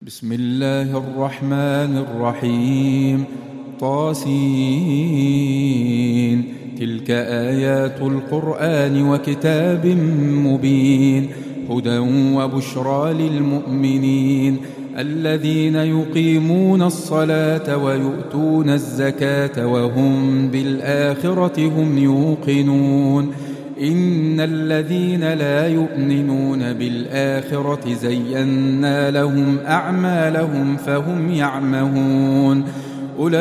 بسم الله الرحمن الرحيم. طاسين. تلك آيات القرآن وكتاب مبين، هدى وبشرى للمؤمنين الذين يقيمون الصلاة ويؤتون الزكاة وهم بالآخرة هم يوقنون. إن الذين لا يؤمنون بالآخرة زينا لهم أعمالهم فهم يعمهون. أولئك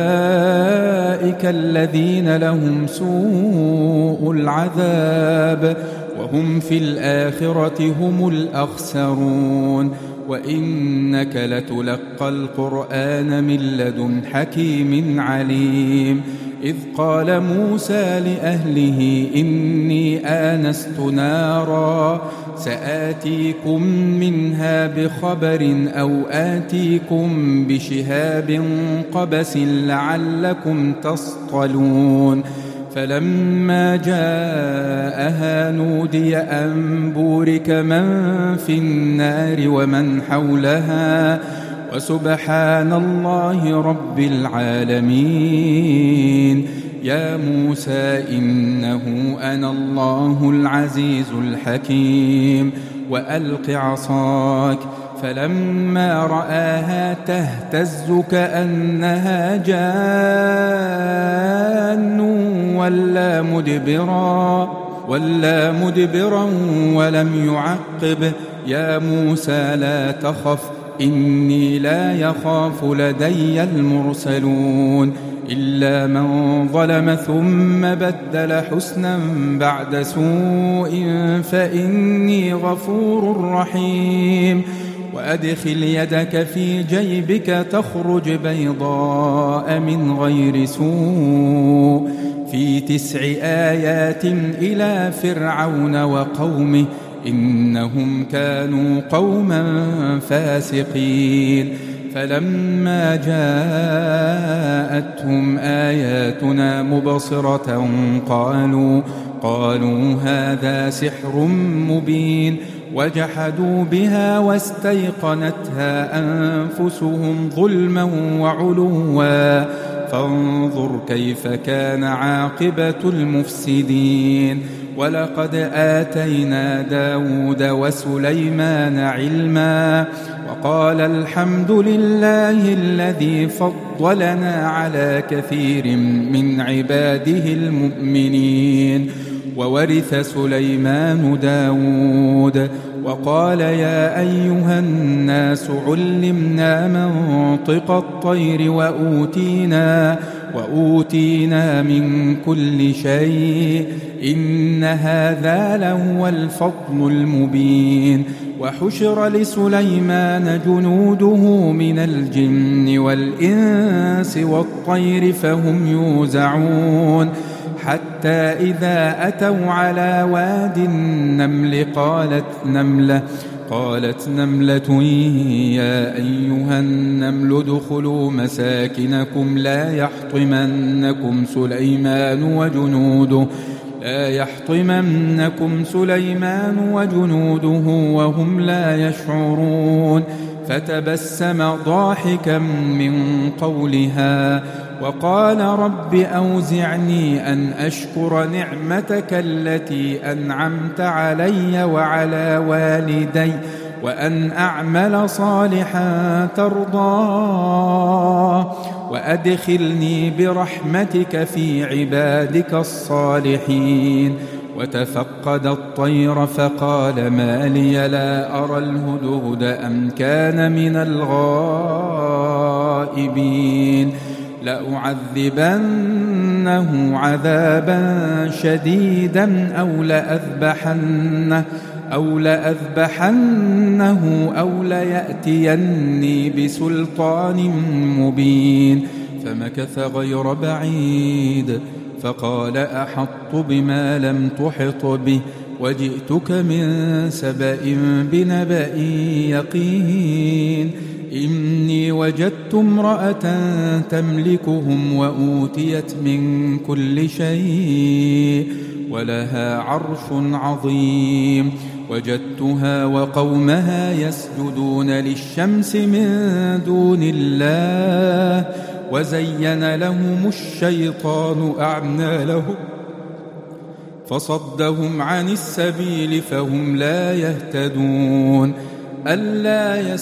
الذين لهم سوء العذاب وهم في الآخرة هم الأخسرون. وإنك لتلقى القرآن من لدن حكيم عليم. إذ قال موسى لأهله إني آنست نارا سآتيكم منها بخبر أو آتيكم بشهاب قبس لعلكم تصطلون. فلما جاءها نودي أن بورك من في النار ومن حولها وسبحان الله رب العالمين. يا موسى إنه أنا الله العزيز الحكيم وألق عصاك. فلما رآها تهتز كأنها جان ولا مدبرا ولم يعقب. يا موسى لا تخف إني لا يخاف لدي المرسلون. إلا من ظلم ثم بدل حسنا بعد سوء فإني غفور رحيم. وأدخل يدك في جيبك تخرج بيضاء من غير سوء في 9 آيات إلى فرعون وقومه إنهم كانوا قوما فاسقين. فلما جاءتهم آياتنا مبصرة قالوا هذا سحر مبين. وجحدوا بها واستيقنتها أنفسهم ظلما وعلوا فانظر كيف كان عاقبة المفسدين. ولقد آتينا داود وسليمان علما وقال الحمد لله الذي فضلنا على كثير من عباده المؤمنين. وورث سليمان داود وقال يا أيها الناس علمنا منطق الطير وأوتينا من كل شيء إن هذا لهو الفضل المبين. وحشر لسليمان جنوده من الجن والإنس والطير فهم يوزعون. حتى إذا أتوا على واد النمل قالت نملة يا أيها النمل ادخلوا مساكنكم لا يحطمنكم سليمان وجنوده وهم لا يشعرون. فتبسم ضاحكا من قولها وقال رب أوزعني أن أشكر نعمتك التي أنعمت علي وعلى والدي وأن أعمل صالحا ترضاه وأدخلني برحمتك في عبادك الصالحين. وتفقد الطير فقال ما لي لا أرى الهدهد أم كان من الغائبين. لأعذبنه عذابا شديدا أو لأذبحنه أو ليأتيني بسلطان مبين. فمكث غير بعيد فقال أحطت بما لم تحط به وجئتك من سبأ بنبأ يقين. إني وجدت امرأة تملكهم وأوتيت من كل شيء ولها عرش عظيم. وجدتها وقومها يسجدون للشمس من دون الله وزين لهم الشيطان أعمالهم فصدهم عن السبيل فهم لا يهتدون. ألا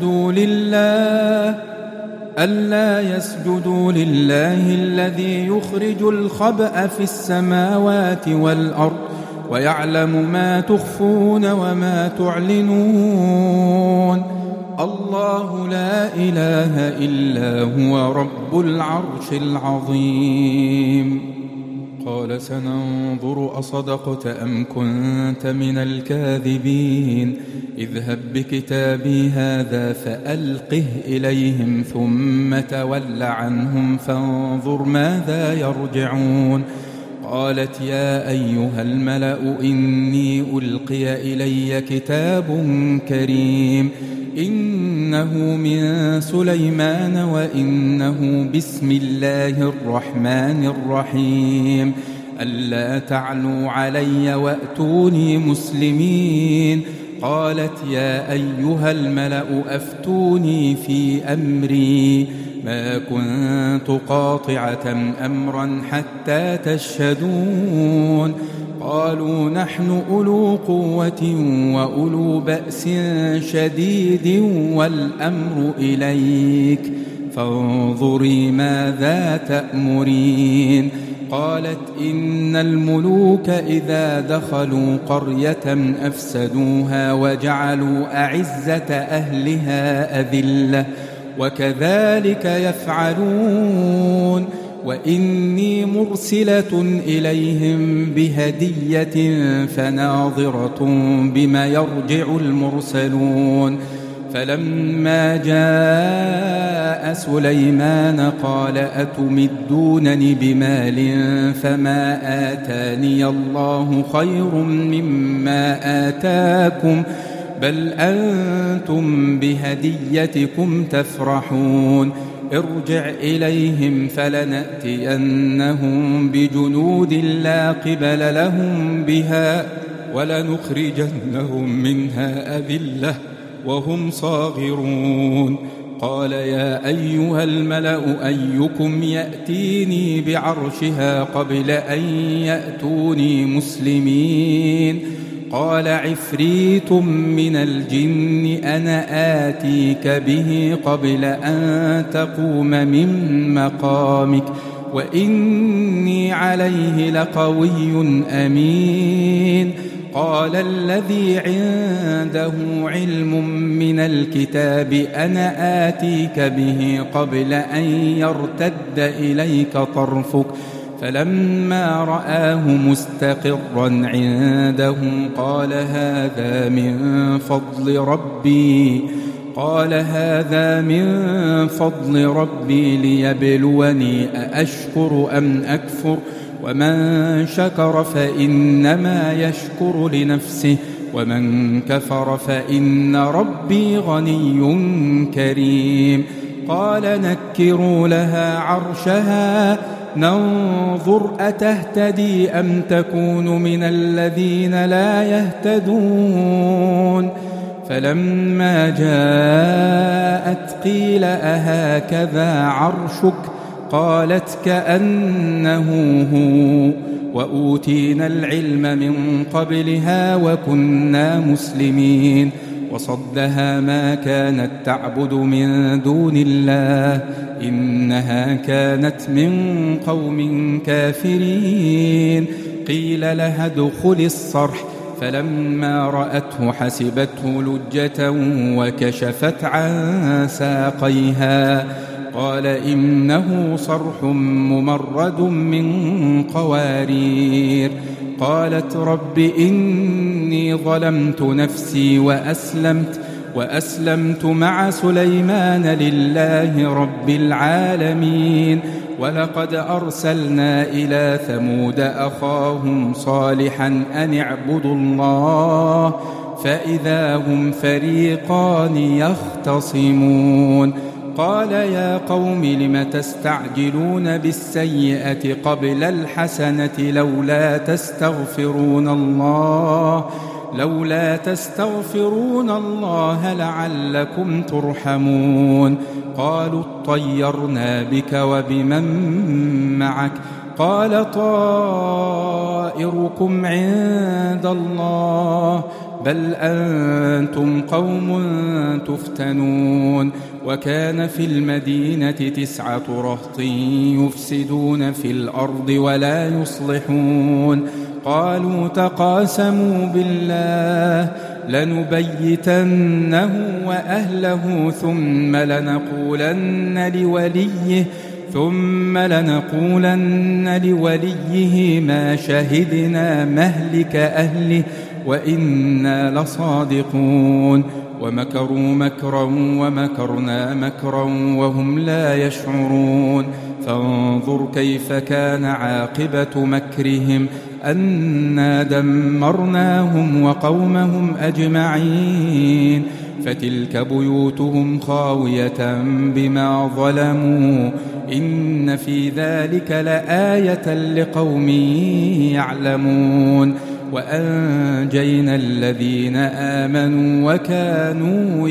يسجدوا لله الذي يخرج الخبأ في السماوات والأرض ويعلم ما تخفون وما تعلنون. الله لا إله إلا هو رب العرش العظيم. قال سننظر أصدقت أم كنت من الكاذبين اذهب بكتابي هذا فألقه إليهم ثم تول عنهم فانظر ماذا يرجعون. قالت يا أيها الملأ إني ألقي إلي كتاب كريم إنه من سليمان وإنه بسم الله الرحمن الرحيم ألا تعلوا علي وأتوني مسلمين. قالت يا أيها الملأ أفتوني في أمري ما كنت قاطعة أمرا حتى تشهدون. قالوا نحن أولو قوة وأولو بأس شديد والأمر إليك فانظري ماذا تأمرين. قالت إن الملوك إذا دخلوا قرية أفسدوها وجعلوا أعزة أهلها أذلة وكذلك يفعلون. وإني مرسلة إليهم بهدية فناظرة بما يرجع المرسلون. فلما جاء سليمان قال أتمدونني بمال فما آتاني الله خير مما آتاكم بل أنتم بهديتكم تفرحون. ارجع إليهم فلنأتينهم بجنود لا قبل لهم بها ولنخرجنهم منها أذلة وهم صاغرون. قال يا أيها الملأ أيكم يأتيني بعرشها قبل أن يأتوني مسلمين. قال عفريت من الجن أنا آتيك به قبل أن تقوم من مقامك وإني عليه لقوي أمين. قال الذي عنده علم من الكتاب أنا آتيك به قبل أن يرتد إليك طرفك فلما رآه مستقرا عنده قال هذا من فضل ربي ليبلوني أأشكر أم أكفر ومن شكر فإنما يشكر لنفسه ومن كفر فإن ربي غني كريم. قال نكروا لها عرشها ننظر أتهتدي أم تكون من الذين لا يهتدون. فلما جاءت قيل أهكذا عرشك قالت كأنه هو وأوتينا العلم من قبلها وكنا مسلمين. وصدها ما كانت تعبد من دون الله إنها كانت من قوم كافرين. قيل لها ادخل الصرح فلما رأته حسبته لجة وكشفت عن ساقيها قال إنه صرح ممرد من قوارير. قالت رب إني ظلمت نفسي وأسلمت مع سليمان لله رب العالمين. ولقد أرسلنا إلى ثمود أخاهم صالحا أن اعبدوا الله فإذا هم فريقان يختصمون. قال يا قوم لم تستعجلون بالسيئة قبل الحسنة لولا تستغفرون الله لولا تستغفرون الله لعلكم ترحمون قالوا اطيرنا بك وبمن معك قال طائركم عند الله بل أنتم قوم تفتنون وكان في المدينة 9 رهط يفسدون في الأرض ولا يصلحون قالوا تقاسموا بالله لنبيتنه وأهله ثم لنقولن لوليه ما شهدنا مهلك أهله وإنا لصادقون ومكروا مكرا ومكرنا مكرا وهم لا يشعرون فانظر كيف كان عاقبة مكرهم أنا دمرناهم وقومهم أجمعين فتلك بيوتهم خاوية بما ظلموا إن في ذلك لآية لقوم يعلمون وأنجينا الذين آمنوا وكانوا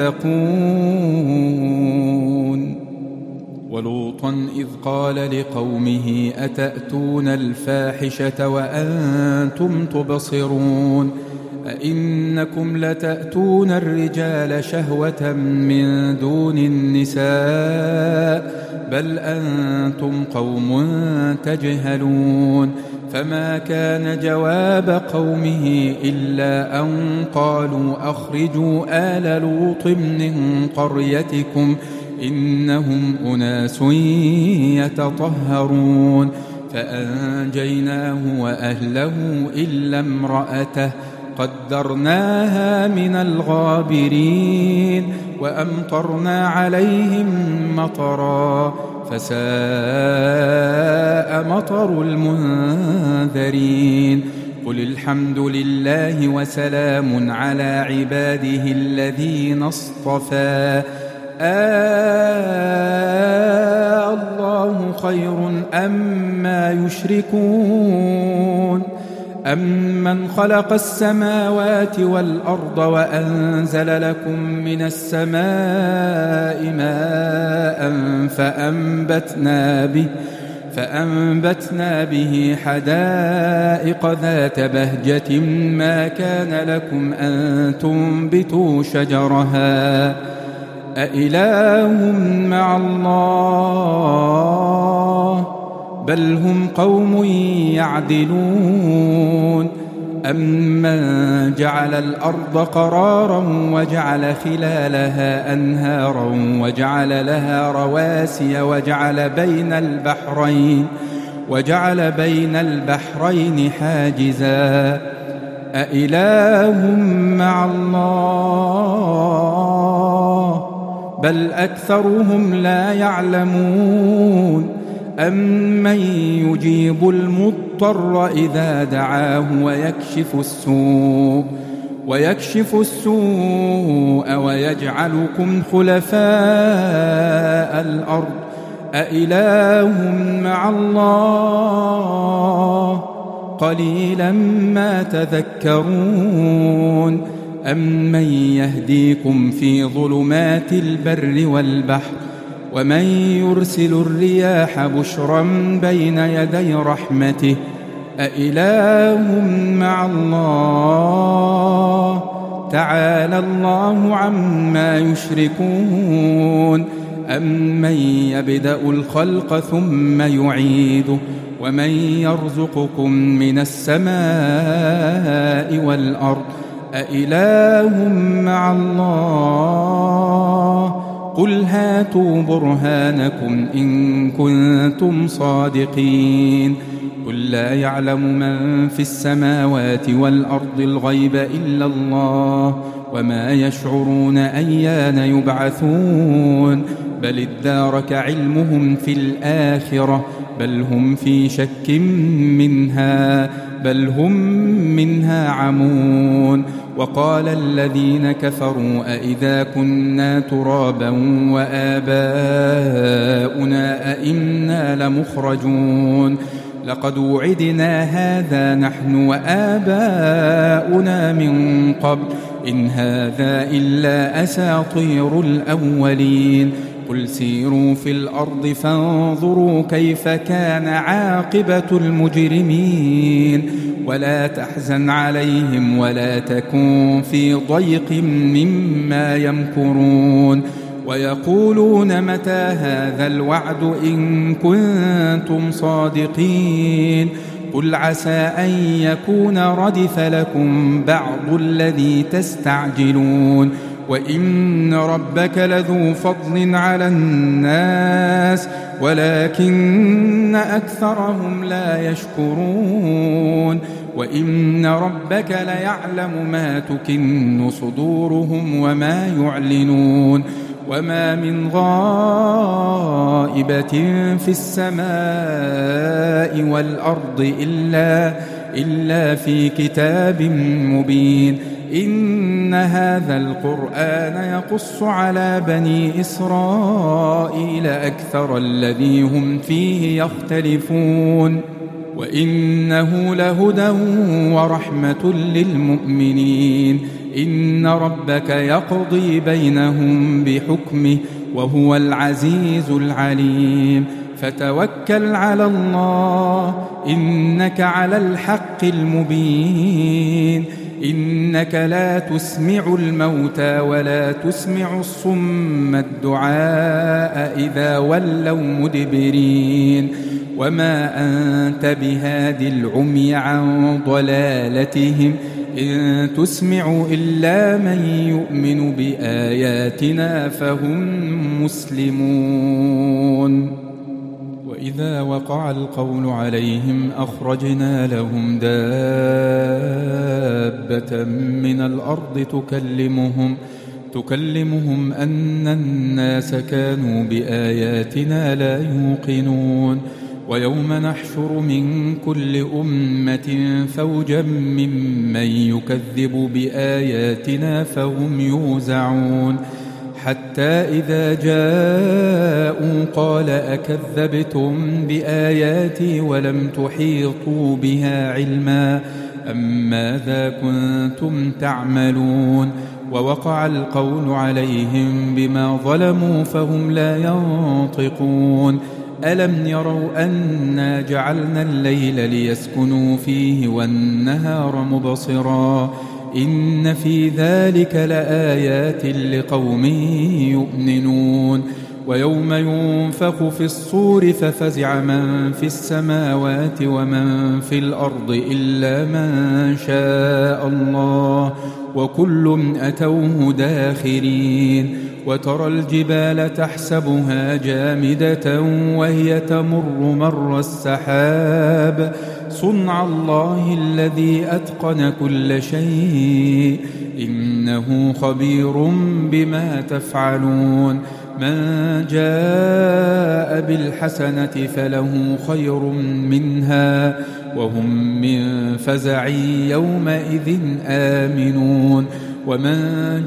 يتقون ولوطا إذ قال لقومه أتأتون الفاحشة وأنتم تبصرون أئنكم لتأتون الرجال شهوة من دون النساء بل أنتم قوم تجهلون فما كان جواب قومه إلا أن قالوا أخرجوا آل لوط من قريتكم إنهم أناس يتطهرون فأنجيناه وأهله إلا امرأته قدرناها من الغابرين وأمطرنا عليهم مطرا فساء مطر المنذرين قل الحمد لله وسلام على عباده الذين اصطفى الله خير أما يشركون أمن خلق السماوات والأرض وأنزل لكم من السماء ماء فأنبتنا به حدائق ذات بهجة ما كان لكم أن تنبتوا شجرها أإله مع الله بل هم قوم يعدلون أمن جعل الأرض قرارا وجعل خلالها أنهارا وجعل لها رواسي وجعل بين البحرين حاجزا أإله مع الله بل أكثرهم لا يعلمون أمن يجيب المضطر إذا دعاه ويكشف السوء ويجعلكم خلفاء الأرض أإله مع الله قليلا ما تذكرون أمن يهديكم في ظلمات البر والبحر ومن يرسل الرياح بشرا بين يدي رحمته أإله مع الله تعالى الله عما يشركون أمن يبدأ الخلق ثم يعيده ومن يرزقكم من السماء والأرض أإله مع الله قل هاتوا برهانكم إن كنتم صادقين قل لا يعلم من في السماوات والأرض الغيب إلا الله وما يشعرون أيان يبعثون بل ادارك علمهم في الآخرة بل هم في شك منها بل هم منها عمون وقال الذين كفروا أئذا كنا ترابا وآباؤنا أئنا لمخرجون لقد وعدنا هذا نحن وآباؤنا من قبل إن هذا إلا أساطير الأولين قل سيروا في الأرض فانظروا كيف كان عاقبة المجرمين ولا تحزن عليهم ولا تكن في ضيق مما يمكرون ويقولون متى هذا الوعد إن كنتم صادقين قل عسى أن يكون ردف لكم بعض الذي تستعجلون وإن ربك لذو فضل على الناس ولكن أكثرهم لا يشكرون وإن ربك ليعلم ما تكن صدورهم وما يعلنون وما من غائبة في السماء والأرض إلا في كتاب مبين إن هذا القرآن يقص على بني إسرائيل أكثر الذي هم فيه يختلفون وإنه لهدى ورحمة للمؤمنين إن ربك يقضي بينهم بحكمه وهو العزيز العليم فتوكل على الله إنك على الحق المبين إنك لا تسمع الموتى ولا تسمع الصم الدعاء إذا ولوا مدبرين وما أنت بهاد العمي عن ضلالتهم إن تسمع إلا من يؤمن بآياتنا فهم مسلمون وإذا وقع القول عليهم أخرجنا لهم دابة من الأرض تكلمهم أن الناس كانوا بآياتنا لا يوقنون ويوم نحشر من كل أمة فوجا ممن يكذب بآياتنا فهم يوزعون حتى إذا جاءوا قال أكذبتم بآياتي ولم تحيطوا بها علما أم ماذا كنتم تعملون ووقع القول عليهم بما ظلموا فهم لا ينطقون ألم يروا أنا جعلنا الليل ليسكنوا فيه والنهار مبصرا إن في ذلك لآيات لقوم يؤمنون ويوم ينفخ في الصور ففزع من في السماوات ومن في الأرض إلا من شاء الله وكل أتوه داخرين وترى الجبال تحسبها جامدة وهي تمر مر السحاب صنع الله الذي أتقن كل شيء إنه خبير بما تفعلون من جاء بالحسنة فله خير منها وهم من فزع يومئذ آمنون ومن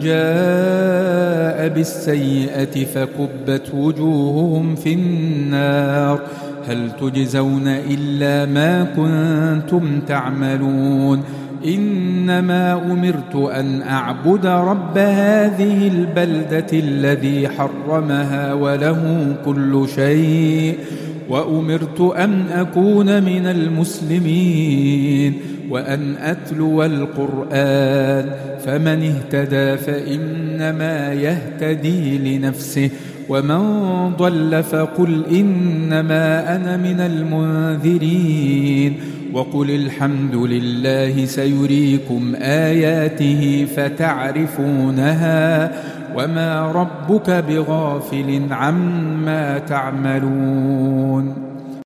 جاء بالسيئة فكبت وجوههم في النار هل تجزون إلا ما كنتم تعملون إنما أمرت أن أعبد رب هذه البلدة الذي حرمها وله كل شيء وأمرت أن أكون من المسلمين وأن أتلو القرآن فمن اهتدى فإنما يهتدي لنفسه ومن ضل فقل إنما أنا من المنذرين وقل الحمد لله سيريكم آياته فتعرفونها وما ربك بغافل عما تعملون